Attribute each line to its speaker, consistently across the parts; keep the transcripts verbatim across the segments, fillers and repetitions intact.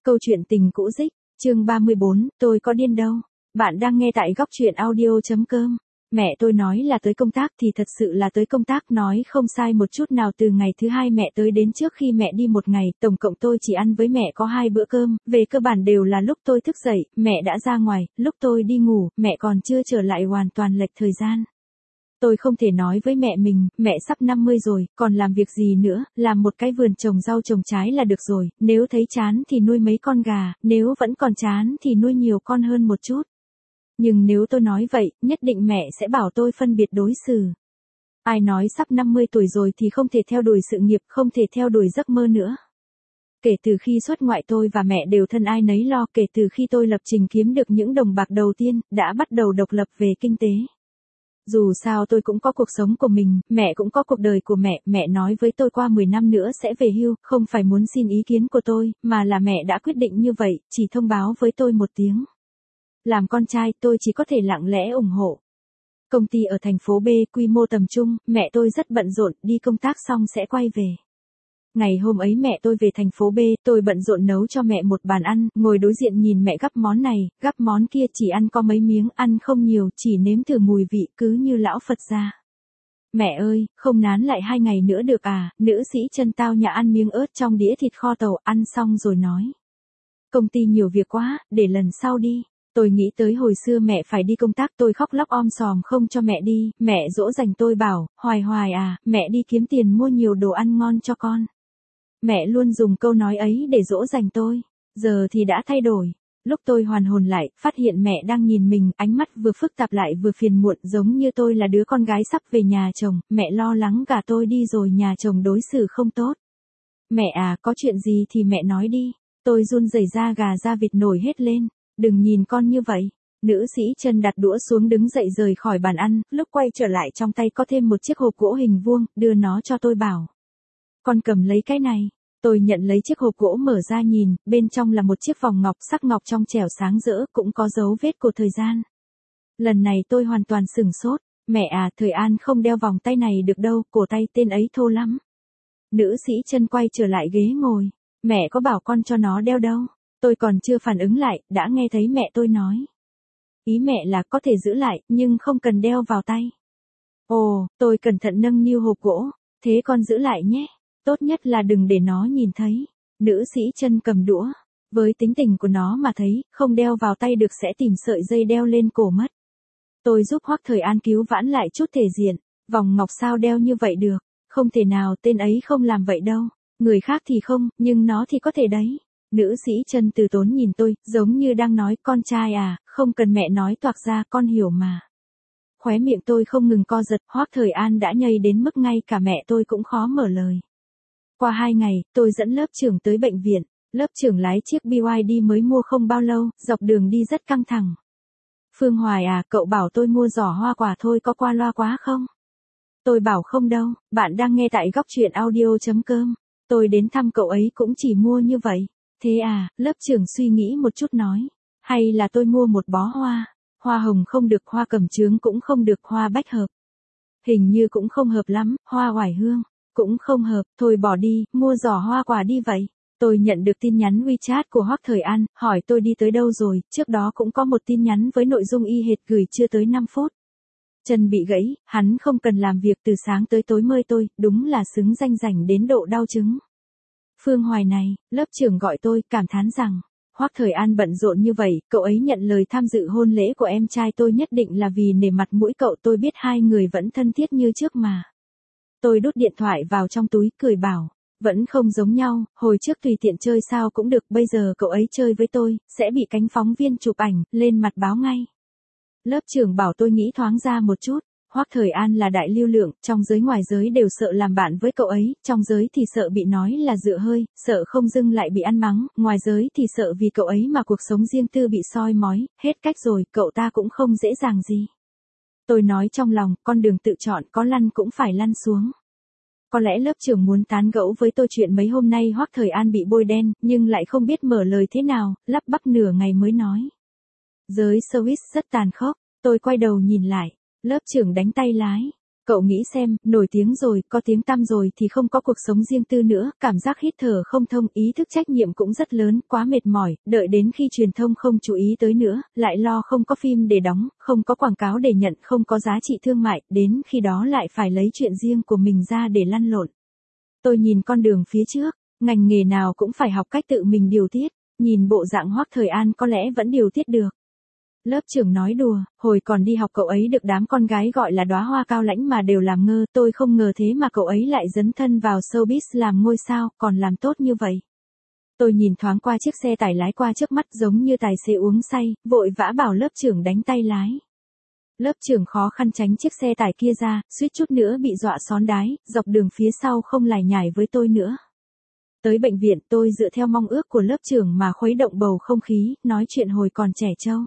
Speaker 1: Câu chuyện tình cũ dích, chương ba mươi bốn, tôi có điên đâu. Bạn đang nghe tại góc truyện audio.com. Mẹ tôi nói là tới công tác thì thật sự là tới công tác, nói không sai một chút nào. Từ ngày thứ hai mẹ tới đến trước khi mẹ đi một ngày, tổng cộng tôi chỉ ăn với mẹ có hai bữa cơm, về cơ bản đều là lúc tôi thức dậy, mẹ đã ra ngoài, lúc tôi đi ngủ, mẹ còn chưa trở lại, hoàn toàn lệch thời gian. Tôi không thể nói với mẹ mình, mẹ sắp năm mươi rồi, còn làm việc gì nữa, làm một cái vườn trồng rau trồng trái là được rồi, nếu thấy chán thì nuôi mấy con gà, nếu vẫn còn chán thì nuôi nhiều con hơn một chút. Nhưng nếu tôi nói vậy, nhất định mẹ sẽ bảo tôi phân biệt đối xử. Ai nói sắp năm mươi tuổi rồi thì không thể theo đuổi sự nghiệp, không thể theo đuổi giấc mơ nữa. Kể từ khi xuất ngoại tôi và mẹ đều thân ai nấy lo, kể từ khi tôi lập trình kiếm được những đồng bạc đầu tiên, đã bắt đầu độc lập về kinh tế. Dù sao tôi cũng có cuộc sống của mình, mẹ cũng có cuộc đời của mẹ, mẹ nói với tôi qua mười năm nữa sẽ về hưu, không phải muốn xin ý kiến của tôi, mà là mẹ đã quyết định như vậy, chỉ thông báo với tôi một tiếng. Làm con trai, tôi chỉ có thể lặng lẽ ủng hộ. Công ty ở thành phố B, quy mô tầm trung, mẹ tôi rất bận rộn, đi công tác xong sẽ quay về. Ngày hôm ấy mẹ tôi về thành phố B, tôi bận rộn nấu cho mẹ một bàn ăn, ngồi đối diện nhìn mẹ gắp món này, gắp món kia, chỉ ăn có mấy miếng, ăn không nhiều, chỉ nếm thử mùi vị, cứ như lão Phật gia. Mẹ ơi, không nán lại hai ngày nữa được à? Nữ sĩ chân tao nhã ăn miếng ớt trong đĩa thịt kho tàu, ăn xong rồi nói. Công ty nhiều việc quá, để lần sau đi. Tôi nghĩ tới hồi xưa mẹ phải đi công tác, tôi khóc lóc om sòm không cho mẹ đi, mẹ dỗ dành tôi bảo, Hoài Hoài à, mẹ đi kiếm tiền mua nhiều đồ ăn ngon cho con. Mẹ luôn dùng câu nói ấy để dỗ dành tôi, giờ thì đã thay đổi. Lúc tôi hoàn hồn lại, phát hiện mẹ đang nhìn mình, ánh mắt vừa phức tạp lại vừa phiền muộn, giống như tôi là đứa con gái sắp về nhà chồng, mẹ lo lắng gả tôi đi rồi nhà chồng đối xử không tốt. Mẹ à, có chuyện gì thì mẹ nói đi. Tôi run rẩy, da gà da vịt nổi hết lên. Đừng nhìn con như vậy. Nữ sĩ chân đặt đũa xuống, đứng dậy rời khỏi bàn ăn, lúc quay trở lại trong tay có thêm một chiếc hộp gỗ hình vuông, đưa nó cho tôi bảo. Con cầm lấy cái này. Tôi nhận lấy chiếc hộp gỗ, mở ra nhìn, bên trong là một chiếc vòng ngọc, sắc ngọc trong trẻo sáng rỡ, cũng có dấu vết của thời gian. Lần này tôi hoàn toàn sửng sốt. Mẹ à, Thời An không đeo vòng tay này được đâu, cổ tay tên ấy thô lắm. Nữ sĩ chân quay trở lại ghế ngồi. Mẹ có bảo con cho nó đeo đâu. Tôi còn chưa phản ứng lại, đã nghe thấy mẹ tôi nói. Ý mẹ là có thể giữ lại, nhưng không cần đeo vào tay. Ồ, tôi cẩn thận nâng niu hộp gỗ. Thế con giữ lại nhé. Tốt nhất là đừng để nó nhìn thấy. Nữ sĩ chân cầm đũa. Với tính tình của nó mà thấy, không đeo vào tay được sẽ tìm sợi dây đeo lên cổ mất. Tôi giúp Hoắc Thời An cứu vãn lại chút thể diện. Vòng ngọc sao đeo như vậy được. Không thể nào, tên ấy không làm vậy đâu. Người khác thì không, nhưng nó thì có thể đấy. Nữ sĩ chân từ tốn nhìn tôi, giống như đang nói, con trai à, không cần mẹ nói toạc ra, con hiểu mà. Khóe miệng tôi không ngừng co giật, Hoắc Thời An đã nhây đến mức ngay cả mẹ tôi cũng khó mở lời. Qua hai ngày, tôi dẫn lớp trưởng tới bệnh viện, lớp trưởng lái chiếc bê i đê mới mua không bao lâu, dọc đường đi rất căng thẳng. Phương Hoài à, cậu bảo tôi mua giỏ hoa quả thôi, có qua loa quá không? Tôi bảo không đâu, bạn đang nghe tại góc truyện audio.com. Tôi đến thăm cậu ấy cũng chỉ mua như vậy. Thế à, lớp trưởng suy nghĩ một chút nói. Hay là tôi mua một bó hoa. Hoa hồng không được, hoa cẩm chướng cũng không được, hoa bách hợp. Hình như cũng không hợp lắm, hoa oải hương. Cũng không hợp, thôi bỏ đi, mua giỏ hoa quả đi vậy. Tôi nhận được tin nhắn WeChat của Hoắc Thời An, hỏi tôi đi tới đâu rồi, trước đó cũng có một tin nhắn với nội dung y hệt gửi chưa tới năm phút. Chân bị gãy, hắn không cần làm việc từ sáng tới tối mời tôi, đúng là xứng danh rảnh đến độ đau chứng. Phương Hoài này, lớp trưởng gọi tôi, cảm thán rằng, Hoắc Thời An bận rộn như vậy, cậu ấy nhận lời tham dự hôn lễ của em trai tôi nhất định là vì nể mặt mũi cậu, tôi biết hai người vẫn thân thiết như trước mà. Tôi đút điện thoại vào trong túi, cười bảo, vẫn không giống nhau, hồi trước tùy tiện chơi sao cũng được, bây giờ cậu ấy chơi với tôi, sẽ bị cánh phóng viên chụp ảnh, lên mặt báo ngay. Lớp trưởng bảo tôi nghĩ thoáng ra một chút, Hoắc Thời An là đại lưu lượng, trong giới ngoài giới đều sợ làm bạn với cậu ấy, trong giới thì sợ bị nói là dựa hơi, sợ không dưng lại bị ăn mắng, ngoài giới thì sợ vì cậu ấy mà cuộc sống riêng tư bị soi mói, hết cách rồi, cậu ta cũng không dễ dàng gì. Tôi nói trong lòng, con đường tự chọn, có lăn cũng phải lăn xuống. Có lẽ lớp trưởng muốn tán gẫu với tôi chuyện mấy hôm nay Hoắc Thời An bị bôi đen, nhưng lại không biết mở lời thế nào, lắp bắp nửa ngày mới nói. Giới showbiz rất tàn khốc, tôi quay đầu nhìn lại, lớp trưởng đánh tay lái. Cậu nghĩ xem, nổi tiếng rồi, có tiếng tăm rồi thì không có cuộc sống riêng tư nữa, cảm giác hít thở không thông, ý thức trách nhiệm cũng rất lớn, quá mệt mỏi, đợi đến khi truyền thông không chú ý tới nữa, lại lo không có phim để đóng, không có quảng cáo để nhận, không có giá trị thương mại, đến khi đó lại phải lấy chuyện riêng của mình ra để lăn lộn. Tôi nhìn con đường phía trước, ngành nghề nào cũng phải học cách tự mình điều tiết, nhìn bộ dạng Hoắc Thời An có lẽ vẫn điều tiết được. Lớp trưởng nói đùa, hồi còn đi học cậu ấy được đám con gái gọi là đóa hoa cao lãnh mà đều làm ngơ, tôi không ngờ thế mà cậu ấy lại dấn thân vào showbiz làm ngôi sao, còn làm tốt như vậy. Tôi nhìn thoáng qua chiếc xe tải lái qua trước mắt giống như tài xế uống say, vội vã bảo lớp trưởng đánh tay lái. Lớp trưởng khó khăn tránh chiếc xe tải kia ra, suýt chút nữa bị dọa xón đái, dọc đường phía sau không lải nhải với tôi nữa. Tới bệnh viện tôi dựa theo mong ước của lớp trưởng mà khuấy động bầu không khí, nói chuyện hồi còn trẻ trâu.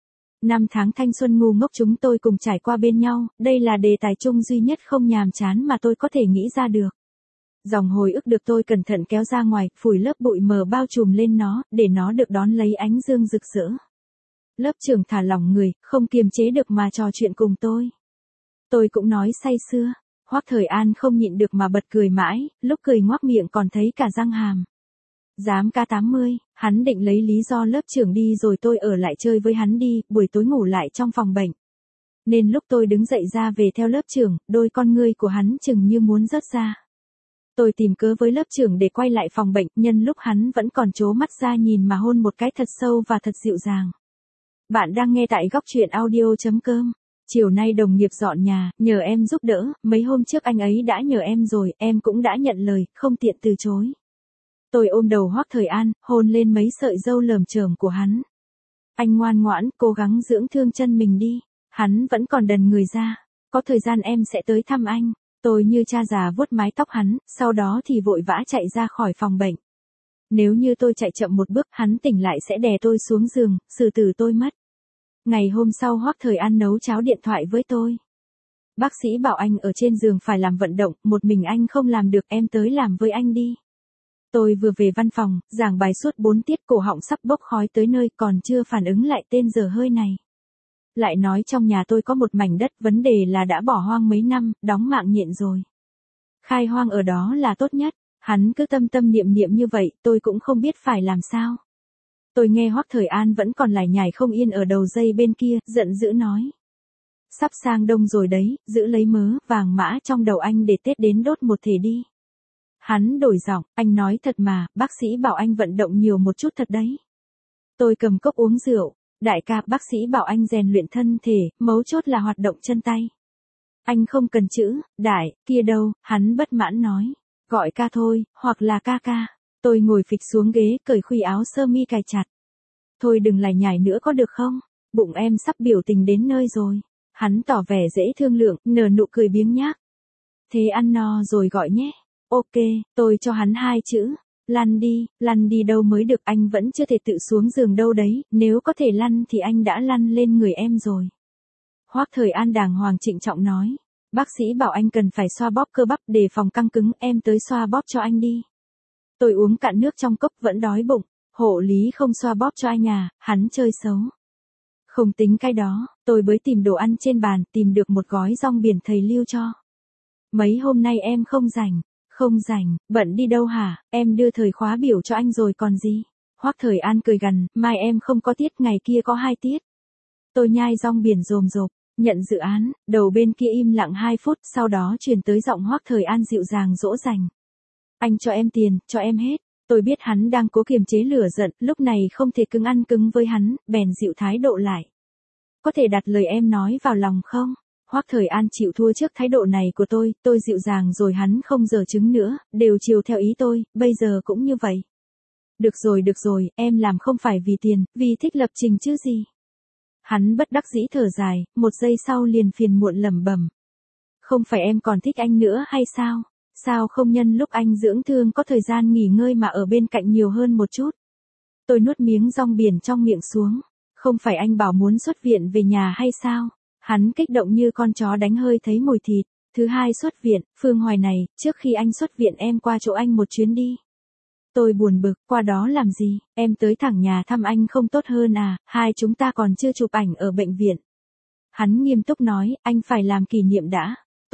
Speaker 1: Năm tháng thanh xuân ngu ngốc chúng tôi cùng trải qua bên nhau, đây là đề tài chung duy nhất không nhàm chán mà tôi có thể nghĩ ra được. Dòng hồi ức được tôi cẩn thận kéo ra ngoài, phủi lớp bụi mờ bao trùm lên nó, để nó được đón lấy ánh dương rực rỡ. Lớp trưởng thả lỏng người, không kiềm chế được mà trò chuyện cùng tôi. Tôi cũng nói say sưa, Hoắc Thời An không nhịn được mà bật cười mãi, lúc cười ngoác miệng còn thấy cả răng hàm. Giám ca tám mươi, hắn định lấy lý do lớp trưởng đi rồi tôi ở lại chơi với hắn đi, buổi tối ngủ lại trong phòng bệnh. Nên lúc tôi đứng dậy ra về theo lớp trưởng, đôi con ngươi của hắn chừng như muốn rớt ra. Tôi tìm cớ với lớp trưởng để quay lại phòng bệnh, nhân lúc hắn vẫn còn trố mắt ra nhìn mà hôn một cái thật sâu và thật dịu dàng. Bạn đang nghe tại góc truyện audio chấm com. Chiều nay đồng nghiệp dọn nhà, nhờ em giúp đỡ, mấy hôm trước anh ấy đã nhờ em rồi, em cũng đã nhận lời, không tiện từ chối. Tôi ôm đầu Hoắc Thời An, hôn lên mấy sợi râu lởm chởm của hắn. Anh ngoan ngoãn, cố gắng dưỡng thương chân mình đi. Hắn vẫn còn đần người ra. Có thời gian em sẽ tới thăm anh. Tôi như cha già vuốt mái tóc hắn, sau đó thì vội vã chạy ra khỏi phòng bệnh. Nếu như tôi chạy chậm một bước, hắn tỉnh lại sẽ đè tôi xuống giường, xử tử tôi mất. Ngày hôm sau Hoắc Thời An nấu cháo điện thoại với tôi. Bác sĩ bảo anh ở trên giường phải làm vận động, một mình anh không làm được, em tới làm với anh đi. Tôi vừa về văn phòng, giảng bài suốt bốn tiết, cổ họng sắp bốc khói tới nơi, còn chưa phản ứng lại tên dở hơi này. Lại nói trong nhà tôi có một mảnh đất, vấn đề là đã bỏ hoang mấy năm, đóng mạng nhện rồi. Khai hoang ở đó là tốt nhất, hắn cứ tâm tâm niệm niệm như vậy, tôi cũng không biết phải làm sao. Tôi nghe Hoắc Thời An vẫn còn lải nhải không yên ở đầu dây bên kia, giận dữ nói. Sắp sang đông rồi đấy, giữ lấy mớ vàng mã trong đầu anh để Tết đến đốt một thể đi. Hắn đổi giọng, anh nói thật mà, bác sĩ bảo anh vận động nhiều một chút thật đấy. Tôi cầm cốc uống rượu, đại ca, bác sĩ bảo anh rèn luyện thân thể, mấu chốt là hoạt động chân tay. Anh không cần chữ, đại, kia đâu, hắn bất mãn nói. Gọi ca thôi, hoặc là ca ca. Tôi ngồi phịch xuống ghế, cởi khuy áo sơ mi cài chặt. Thôi đừng lải nhải nữa có được không? Bụng em sắp biểu tình đến nơi rồi. Hắn tỏ vẻ dễ thương lượng, nở nụ cười biếng nhác. Thế ăn no rồi gọi nhé. Ok, tôi cho hắn hai chữ. Lăn đi, lăn đi đâu mới được, anh vẫn chưa thể tự xuống giường đâu đấy, nếu có thể lăn thì anh đã lăn lên người em rồi. Hoắc Thời An đàng hoàng trịnh trọng nói. Bác sĩ bảo anh cần phải xoa bóp cơ bắp để phòng căng cứng, em tới xoa bóp cho anh đi. Tôi uống cạn nước trong cốc vẫn đói bụng, hộ lý không xoa bóp cho anh à, hắn chơi xấu. Không tính cái đó, tôi mới tìm đồ ăn trên bàn, tìm được một gói rong biển thầy lưu cho. Mấy hôm nay em không rảnh, không rảnh, bận đi đâu hả, em đưa thời khóa biểu cho anh rồi còn gì. Hoắc Thời An cười gằn, mai em không có tiết, ngày kia có hai tiết. Tôi nhai rong biển rồm rộp, nhận dự án, đầu bên kia im lặng hai phút, sau đó truyền tới giọng Hoắc Thời An dịu dàng dỗ dành. Anh cho em tiền, cho em hết. Tôi biết hắn đang cố kiềm chế lửa giận, lúc này không thể cứng ăn cứng với hắn, bèn dịu thái độ lại. Có thể đặt lời em nói vào lòng không? Hoắc Thời An chịu thua trước thái độ này của tôi, tôi dịu dàng rồi hắn không giở trứng nữa, đều chiều theo ý tôi, bây giờ cũng như vậy. Được rồi được rồi, em làm không phải vì tiền, vì thích lập trình chứ gì. Hắn bất đắc dĩ thở dài, một giây sau liền phiền muộn lẩm bẩm. Không phải em còn thích anh nữa hay sao? Sao không nhân lúc anh dưỡng thương có thời gian nghỉ ngơi mà ở bên cạnh nhiều hơn một chút? Tôi nuốt miếng rong biển trong miệng xuống. Không phải anh bảo muốn xuất viện về nhà hay sao? Hắn kích động như con chó đánh hơi thấy mùi thịt. Thứ hai xuất viện, Phương Hoài này, trước khi anh xuất viện em qua chỗ anh một chuyến đi. Tôi buồn bực, qua đó làm gì, em tới thẳng nhà thăm anh không tốt hơn à, hai chúng ta còn chưa chụp ảnh ở bệnh viện. Hắn nghiêm túc nói, anh phải làm kỷ niệm đã.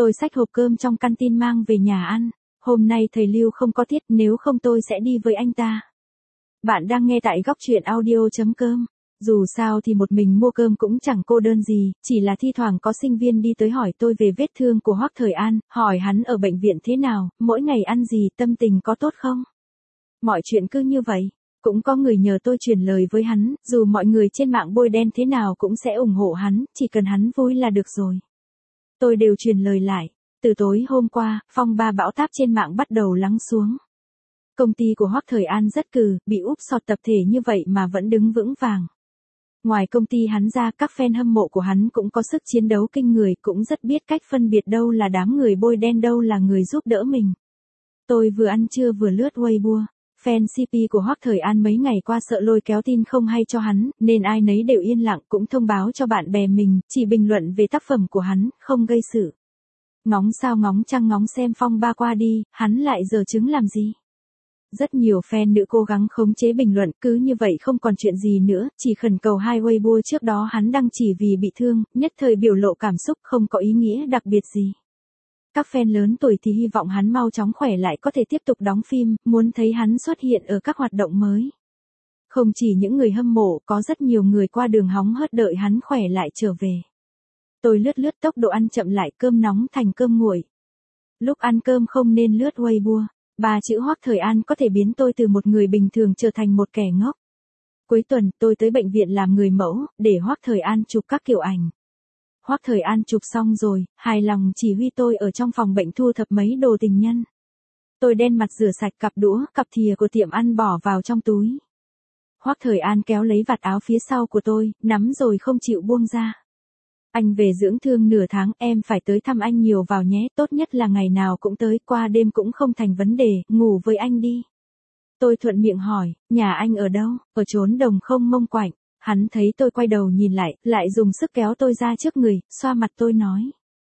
Speaker 1: Tôi xách hộp cơm trong canteen mang về nhà ăn. Hôm nay thầy Lưu không có tiết, nếu không tôi sẽ đi với anh ta. Bạn đang nghe tại góc truyện audio.com. Dù sao thì một mình mua cơm cũng chẳng cô đơn gì, chỉ là thi thoảng có sinh viên đi tới hỏi tôi về vết thương của Hoắc Thời An, hỏi hắn ở bệnh viện thế nào, mỗi ngày ăn gì, tâm tình có tốt không. Mọi chuyện cứ như vậy. Cũng có người nhờ tôi truyền lời với hắn, dù mọi người trên mạng bôi đen thế nào cũng sẽ ủng hộ hắn, chỉ cần hắn vui là được rồi. Tôi đều truyền lời lại. Từ tối hôm qua, phong ba bão táp trên mạng bắt đầu lắng xuống. Công ty của Hoắc Thời An rất cừ, bị úp sọt tập thể như vậy mà vẫn đứng vững vàng. Ngoài công ty hắn ra, các fan hâm mộ của hắn cũng có sức chiến đấu kinh người, cũng rất biết cách phân biệt đâu là đám người bôi đen, đâu là người giúp đỡ mình. Tôi vừa ăn trưa vừa lướt Weibo. Fan xê pê của Hoắc Thời An mấy ngày qua sợ lôi kéo tin không hay cho hắn, nên ai nấy đều yên lặng, cũng thông báo cho bạn bè mình, chỉ bình luận về tác phẩm của hắn, không gây sự. Ngóng sao ngóng trăng ngóng xem phong ba qua đi, hắn lại giở trứng làm gì. Rất nhiều fan nữ cố gắng khống chế bình luận, cứ như vậy không còn chuyện gì nữa, chỉ khẩn cầu hai Weibo trước đó hắn đăng chỉ vì bị thương, nhất thời biểu lộ cảm xúc, không có ý nghĩa đặc biệt gì. Các fan lớn tuổi thì hy vọng hắn mau chóng khỏe lại có thể tiếp tục đóng phim, muốn thấy hắn xuất hiện ở các hoạt động mới. Không chỉ những người hâm mộ, có rất nhiều người qua đường hóng hớt đợi hắn khỏe lại trở về. Tôi lướt lướt tốc độ ăn chậm lại, cơm nóng thành cơm nguội. Lúc ăn cơm không nên lướt Weibo. Ba chữ Hoắc Thời An có thể biến tôi từ một người bình thường trở thành một kẻ ngốc. Cuối tuần, tôi tới bệnh viện làm người mẫu, để Hoắc Thời An chụp các kiểu ảnh. Hoắc Thời An chụp xong rồi, hài lòng chỉ huy tôi ở trong phòng bệnh thu thập mấy đồ tình nhân. Tôi đen mặt rửa sạch cặp đũa, cặp thìa của tiệm ăn bỏ vào trong túi. Hoắc Thời An kéo lấy vạt áo phía sau của tôi, nắm rồi không chịu buông ra. Anh về dưỡng thương nửa tháng, em phải tới thăm anh nhiều vào nhé, tốt nhất là ngày nào cũng tới, qua đêm cũng không thành vấn đề, ngủ với anh đi. Tôi thuận miệng hỏi, nhà anh ở đâu, ở chốn đồng không mông quạnh. Hắn thấy tôi quay đầu nhìn lại, lại dùng sức kéo tôi ra trước người, xoa mặt tôi nói.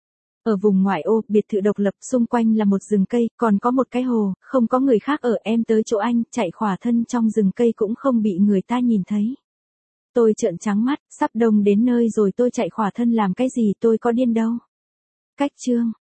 Speaker 1: Ở vùng ngoại ô, biệt thự độc lập, xung quanh là một rừng cây, còn có một cái hồ, không có người khác ở, em tới chỗ anh, chạy khỏa thân trong rừng cây cũng không bị người ta nhìn thấy. Tôi trợn trắng mắt, sắp đông đến nơi rồi tôi chạy khỏa thân làm cái gì, tôi có điên đâu. Cách chương.